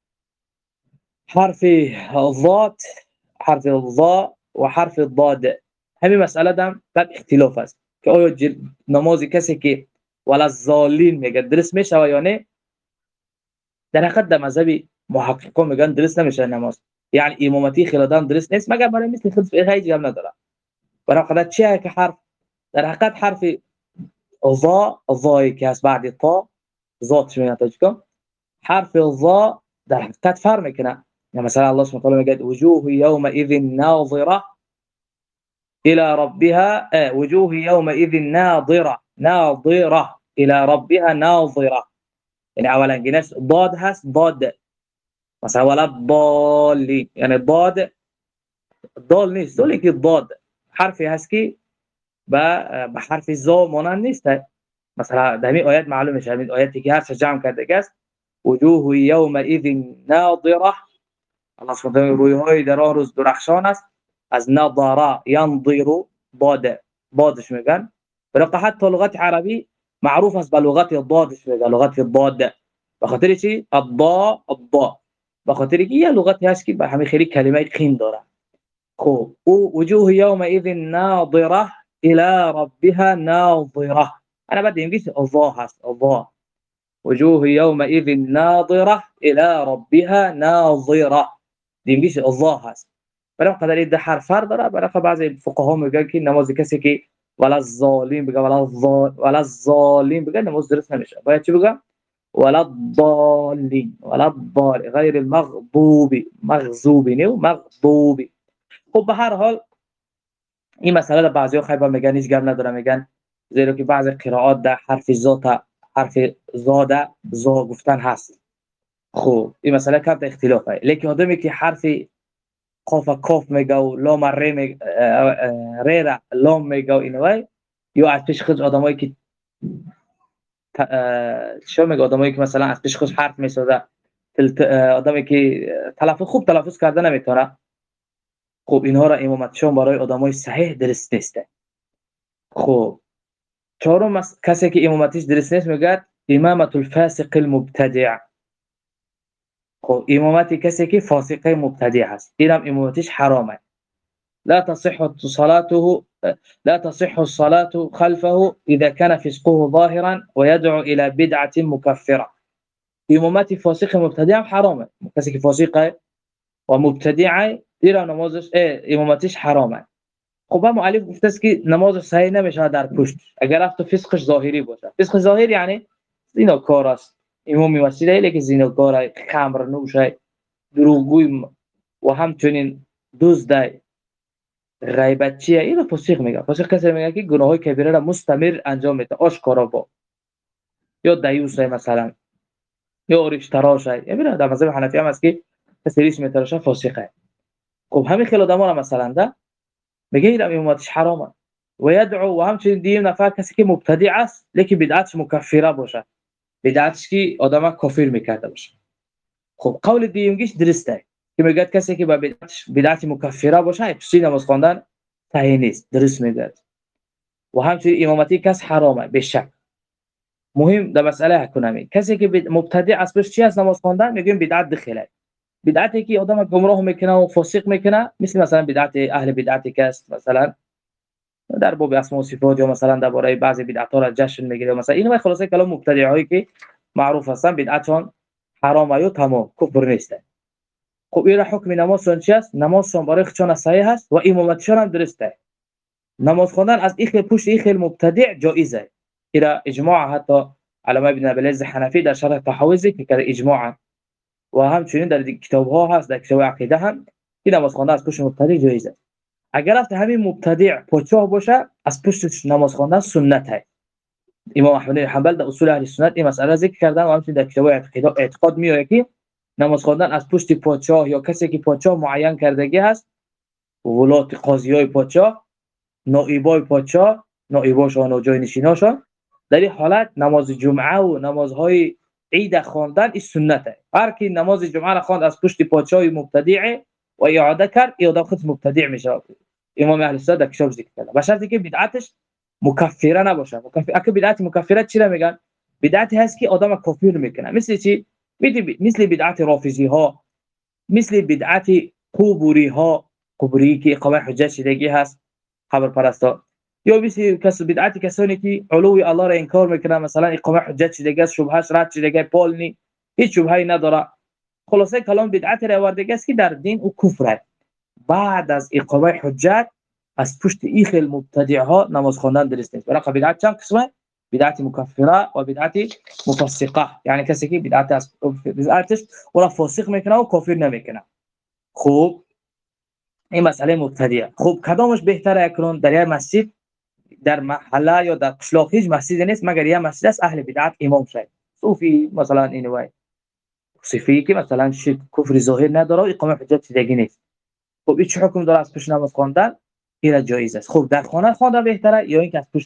حرف ضاد، حرف ضا و حرف ضاد، همین مسئله دم در اختلاف است که آیا نماز کسی که ولا الضالین میگه درست میشه یا نه. در حقیقت در مذهب محققان میگن درست نمیشه نماز، یعنی امامتی خلادان درست نیست مگر برای مثل خود هیچ جام نداره. برای خدا چیه که حرف در حقیقت حرف ضا، ضایی که از بعد طا ذات میگن تاجکم، حرف ضا در حقیقت فرق میکنه. يعني مثلا الله سبحانه وتعالى قال وجوه يومئذ ناظرة إلى ربها آه وجوه يومئذ ناظرة ناظرة إلى ربها ناظرة. يعني أولا جناس ضاد هست ضاد مثلا ولا الضالين، يعني ضاد ضال نیست، ولی که ضاد حرفی هست که با حرف ضا مانند نیست. مثلا در این آیت معلوم میشه، این آیتی که هر چه جمع کرده است وجوه يومئذ ناظرة، الله سبحانه وتعالى روی های در آن روز درخشان است. از نظر ينظر ضاد ضادش میگن، برای حتی لغت عربی معروف است به لغت ضادش میگن، لغت ضاد. به خاطر چی؟ الضا الضا، به خاطر که یه لغتی هست که به همین خیلی کلمه قین داره. خب او وجوه یومئذ ناظره الى ربها ناظره، انا بدي انجلش الضا هست الضا، وجوه يومئذ ناظره الى ربها ناظره، دي انجلش الضا هست. برای قدر ده حرف داره. برای بعضی فقها میگن که نماز کسی که ولا الظالم بگه ولا الظالم ولا الظالم بگه نماز درست نمیشه، باید چی بگم؟ ولا الضالين ولا الضال غیر المغضوب، مغضوب نه مغضوب. خب به هر حال این مسئله بعضیا خیلی میگن هیچ گپ نداره، میگن زیرا که بعضی قرائات در حرف ذات حرف زاده زا گفتن هست. خب این مسئله کم اختلافه، لیکن آدمی که حرف قاف کاف میگه و لام ر میگه ر را لام میگه و اینوای، یا از پیش خود آدمایی که چه میگه آدمایی که مثلا از پیش خود حرف میسازه، آدمی که تلفظ خوب تلفظ کرده نمیتونه، خب اینها را امامتشون برای آدمای صحیح درست نیست. خب چهارم کسی که امامتیش درست نیست میگه امامت الفاسق المبتدع. خب امامتی کسی که فاسق مبتدع است اینم امامتیش حرامه. لا تصح صلاته لا تصح الصلاة خلفه إذا كان فسقه ظاهرا ويدعو إلى بدعة مكفرة. امامت فاسق مبتدع حرامه. کسی که فاسقه و مبتدعه دیره نمازش امامتیش حرامه. خب هم مؤلف گفته است که نمازش صحیح نمیشه در پشت اگر رفت فسقش ظاهری باشه. فسق ظاهر یعنی زیناکار است، امام مسجد لیکن زیناکار، خمر نوشه، دروغگوی و همچنین دزد، غیبتچیه، اینو فسق میگه. فسق کسی میگه که گناههای کبیره را مستمر انجام میده، آشکارا با، یا دیوسه مثلا، یا ریش تراشه. یعنی در مذهب حنفی هم است که کسی ریش میتراشه فاسقه. خب همین خیلی آدما مثلا ده میگه این امامتش حرامه و یدعو، و همچنین دیم نفر کسی که مبتدع است لیکن بدعتش مکفره باشه، بدعتش که آدم کافر میکرده باشه. خب قول دیمگیش درسته که میگه کسی که با بدعتش بدعت مکفره باشه پس نماز خواندن صحیح نیست، درست میگه. و همچنین امامتی کس حرامه به شک. مهم در مسئله اکنمی کسی که مبتدع است بهش چی است نماز خواندن میگیم بدعت دخیله. بدعتی که آدم گمراه میکنه و فاسق میکنه، مثل مثلا بدعت اهل بدعتی که است مثلا در باب اسماء و صفات، یا مثلا درباره بعضی بدعت‌ها را جشن میگیره مثلا. اینو خلاصه کلام مبتدعایی که معروف هستن بدعتشون حرامه و تمام کفر نیست. خب این حکم نمازشون چی است؟ نمازشون برای خودشون صحیح است و امامتشون هم درسته. نماز خواندن از این خیل پشت این خیل مبتدع جایزه. ایرا اجماع حتی علامه ابن ابی العز حنفی در شرح طحاوی ذکر کرده اجماعا، و همچنین در کتاب‌ها هست، در کتاب عقیده هم این نماز خواندن از پشت مبتدع جایزه. اگر افت همین مبتدع پادشاه باشه از پشت نماز خواندن سنته. امام احمد بن حنبل در اصول اهل سنت این مسئله ذکر کردن و همچنین در کتاب اعتقاد اعتقاد میاره که نماز خواندن از پشت پادشاه یا کسی که پادشاه معین کردگی هست، ولات قاضیای پادشاه، نائبای پادشاه، نائباشون و جای نشیناشون، در این حالت نماز جمعه و نمازهای عید خواندن این سنته. هر کی نماز جمعه را خواند از پشت پادشاه مبتدع و اعاده کرد، اعاده خود مبتدع میشه. امام اهل سنت در کتاب ذکر کرده به شرطی که بدعتش مکفره نباشه. مکفر اگه بدعت مکفره چی را میگن؟ بدعتی هست که آدم کافر میکنه. مثل چی؟ مثل بدعت رافضی ها، مثل بدعت قبوری ها، قبوری که اقامه حجت شدگی هست، قبر پرستا، یا مثل کس بدعت کسانی که علوی الله را انکار میکنن، مثلا اقامه حجت شدگی است، شبهش رد شدگی، پالنی هیچ شبهه‌ای نداره. خلاصه کلام بدعت را آوردگی است که در دین او کفره. بعد از اقامه حجت از پشت این خیل مبتدع ها نماز خواندن درست نیست. برای بدعت چند قسمه؟ بدعت مکفره و بدعت مفسقه، یعنی کسی که بدعت از بدعتش ولا فاسق میکنه و کافر نمیکنه. خوب این مسئله مبتدیه. خوب کدامش بهتره اکنون در یک مسجد در محله یا در قشلاق هیچ مسجد نیست مگر یک مسجد است اهل بدعت امام شد، صوفی مثلا اینوای صوفی که مثلا شرک کفر ظاهر نداره و اقامه حجت شدگی نیست. خب این چه حکم داره از پشت نماز خواندن؟ این جایز است. خب در خانه خواندن بهتره یا اینکه از پشت؟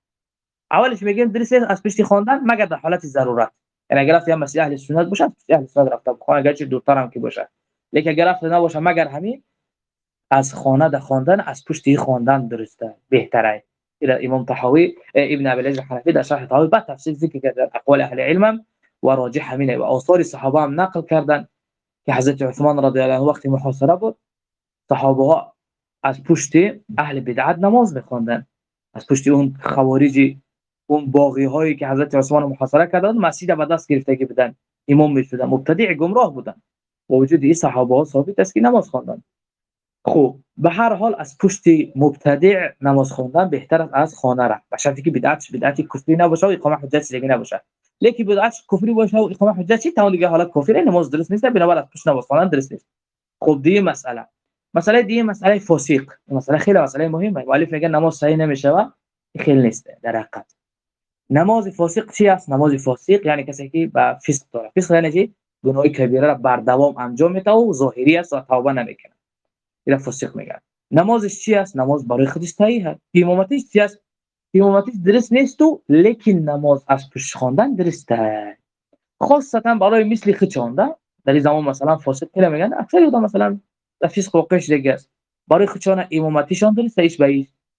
اولش میگیم درست از پشت خواندن مگر در حالت ضرورت. یعنی اگر رفت یا مسجد اهل سنت باشه، اهل سنت رفته خانه اگر چه دورتر هم که باشه، لیکن اگر رفت نباشه مگر همین از خانه در خواندن از پشت خواندن درسته، بهتره. الى امام طحاوی ابن ابي العز الحنفي در شرح طحاوی بعد تفصیل ذکر کرده اقوال اهل علم و راجح همینه و آثار صحابه هم نقل کردن که حضرت عثمان رضی الله عنه وقتی محاصره بود صحابه ها از پشت اهل بدعت نماز می‌خواندن، از پشت اون خوارجی، اون باغی هایی که حضرت عثمان محاصره کردند مسجد به دست گرفته بودن، امام میشدن، مبتدع گمراه بودن، با وجود این صحابه ها ثابت است که نماز خواندن. خب به هر حال از پشت مبتدع نماز خواندن بهتر است از خانه رفت، به شرطی که بدعت بدعت کفری نباشه و اقامه حجت دیگه نباشه. لیکن بدعت کفری باشه و اقامه حجت چی تا دیگه حالت کفری نماز درست نیست، بنابراین از پشت نماز خواندن درست نیست. خب دیگه مسئله مسئله دیگه مسئله فاسق، مسئله خیلی مسئله مهمه. مؤلف میگه نماز صحیح نمیشه و خیلی نیست در حقیقت. نماز فاسق چی است؟ نماز فاسق یعنی کسی که با فسق داره. فسق یعنی چی؟ گناه کبیره را بر دوام انجام میده و ظاهری است و توبه نمیکنه. اینا فاسق میگن. نمازش چی است؟ نماز برای خودش صحیح است. امامتش چی است؟ امامتش درست نیست و لیکن نماز از پشت خواندن درسته. خاصتا برای مثل خچانده در این زمان مثلا فاسق کلا میگن اکثر آدم مثلا فسق واقعش دیگه است. برای خچانه امامتیشان درسته ایش به ایش.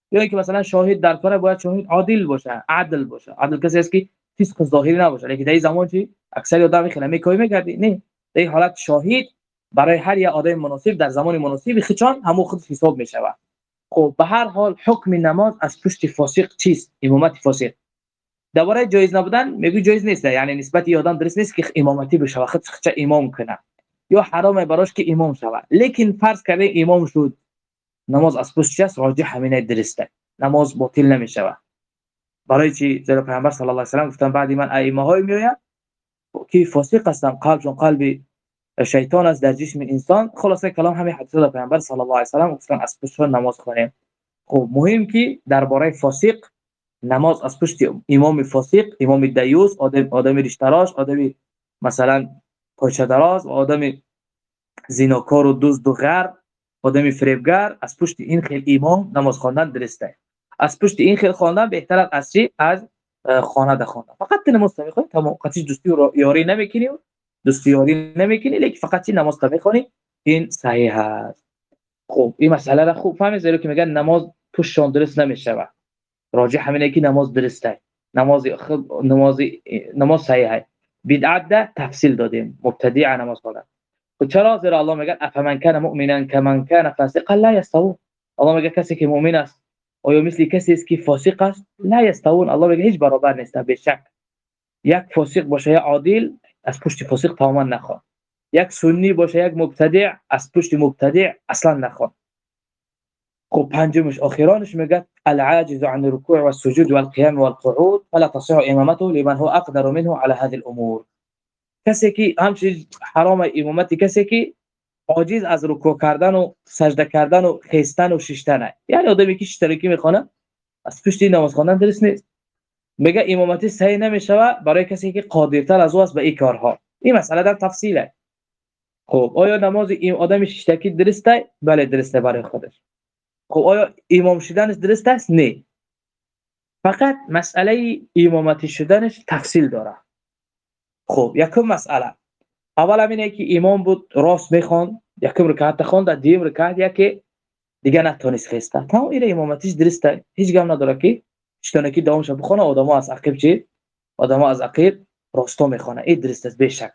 یا اینکه مثلا شاهد در کار باید شاهد عادل باشه، عدل باشه. عدل کسی است که فسق ظاهری نباشه. لیکن در این زمان چی اکثر آدم خیلی میکوی میگردی نه. در این حالت شاهد برای هر یک آدم مناسب در زمان مناسب خچان همو خود حساب میشوه. خب به هر حال حکم نماز از پشت فاسق چیست؟ امامت فاسق. درباره جایز نبودن میگه جایز نیست، یعنی نسبت آدم درست نیست که امامتی بشه، خود چه امام کنه، یا حرامه براش که امام شوه. لیکن فرض کنه امام شد، نماز از پشت است، راجح همینه درسته، نماز باطل نمیشوه. برای چی؟ زیرا پیامبر صلی الله علیه و سلم گفتن بعد من ائمه های میآید که فاسق هستن، قلبشون قلب شیطان است در جسم انسان. خلاصه کلام همین حدیث پیامبر صلی الله علیه و سلم گفتن از پشت نماز خونیم. خب مهم که درباره فاسق نماز از پشت امام فاسق، امام دیوس، آدم آدم ریشتراش، آدم مثلا پاچه دراز، آدم زیناکار و دزد و غر، آدم فریبگر، از پشت این خیل امام نماز خواندن درسته. از پشت این خیل خواندن بهتر از چی؟ از خانه ده خواندن. فقط نماز میخونی تمام، قطعی دوستی و یاری نمیکنی، دوستی یاری نمیکنی، لیکن فقط نماز میخونی، این صحیح است. خب این مسئله را خوب فهمید، زیرا که میگن نماز پشتشان درست نمیشه. راجح همینه که نماز درسته، نماز خود نماز نماز صحیحه. بدعت ده تفصیل دادیم، مبتدع نماز خوندن. و چرا؟ زیرا الله میگه افمن کان مؤمنا کمن کان فاسقا لا یستوون. الله میگه کسی که مؤمن است آیا مثل کسی است که فاسق است؟ لا یستوون. الله میگه هیچ برابر نیست. به شک یک فاسق باشه یا عادل، از پشت فاسق تماما نخوان. یک سنی باشه یک مبتدع، از پشت مبتدع اصلا نخوان. خب پنجمش آخرانش میگه العاجز عن الركوع والسجود والقيام والقعود فلا تصح امامته لمن هو اقدر منه على هذه الامور. کسی که همچنین حرام امامتی کسی که عاجز از رکوع کردن و سجده کردن و خیستن و شیشتن، یعنی آدمی که اشتراکی میخونه از پشت نماز خواندن درست نیست. میگه امامتی صحیح نمیشوه برای کسی که قادرتر از او است به این کارها. این مسئله در تفصیله. خب آیا نماز این آدم شیشتکی درسته؟ بله درسته برای خودش. خب آیا امام شدنش درست است؟ نه. فقط مسئله امامتی شدنش تفصیل داره. خب یکم مسئله اول اینه که امام بود راست میخوان، یکم رکعت خواند، دیم رکعت یکی دیگه نتونست خسته، تمام این امامتیش درسته، هیچ گم نداره که شتونکی دامش بخونه آدم‌ها از عقب چی؟ آدم‌ها از عقب راستا میخونه، این درست است به شک.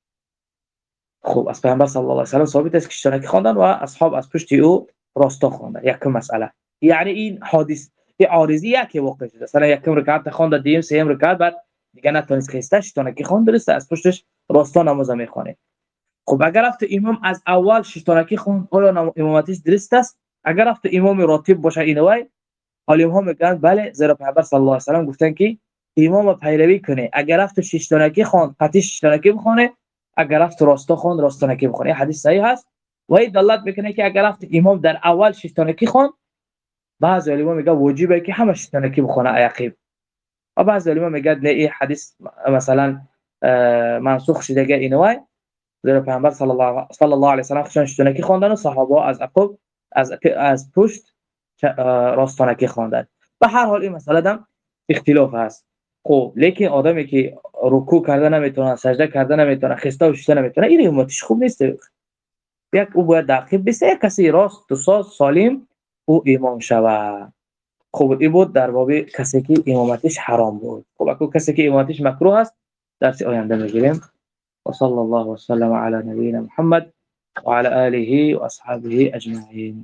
خب از پیامبر صلی الله علیه و سلم ثابت است که شتونکی خواندن و اصحاب از پشت او راستا خواندن. یکم مسئله یعنی این حادث این عارضی که واقع شده، مثلا یکم رکعت خواند، دیم سیم رکعت بعد دیگه نتونست خسته، شتونکی خواند درسته، از پشتش راستا نماز میخونه. خب اگر رفت امام از اول شتونکی خوند آیا امامتیش درست است؟ اگر رفت امام راتب باشه اینوای عالم میگن بله، زیرا پیامبر صلی الله علیه و سلم گفتن که امام پیروی کنه، اگر رفت شتونکی خوند قطعی شتونکی بخونه، اگر رفت راستا خوند راستانکی بخونه. حدیث صحیح است و این دلالت میکنه که اگر رفت امام در اول شتونکی خوند، بعضی علما میگن واجبه که همه شتونکی بخونه عقب، و بعضی علما میگن نه این حدیث مثلا منسوخ شده دیگه اینوای، زیرا پیامبر صلی الله صلی الله علیه و سلم خودشون شتونکی خواندن و صحابه از عقب از از پشت راستانکی خواندن. به هر حال این مسئله دم اختلاف هست. خب لیکن آدمی که رکوع کردن نمیتونه، سجده کردن نمیتونه، خسته و شیشته نمیتونه، این امامتیش خوب نیست. یک او باید عقب بسه، یک کسی راست و ساز سالم او امام شوه. خب این بود در باب کسی که امامتیش حرام بود. خب اگه کسی که امامتیش مکروه است درس آینده میگیریم. وصلى الله وسلم على نبينا محمد وعلى آله وأصحابه أجمعين.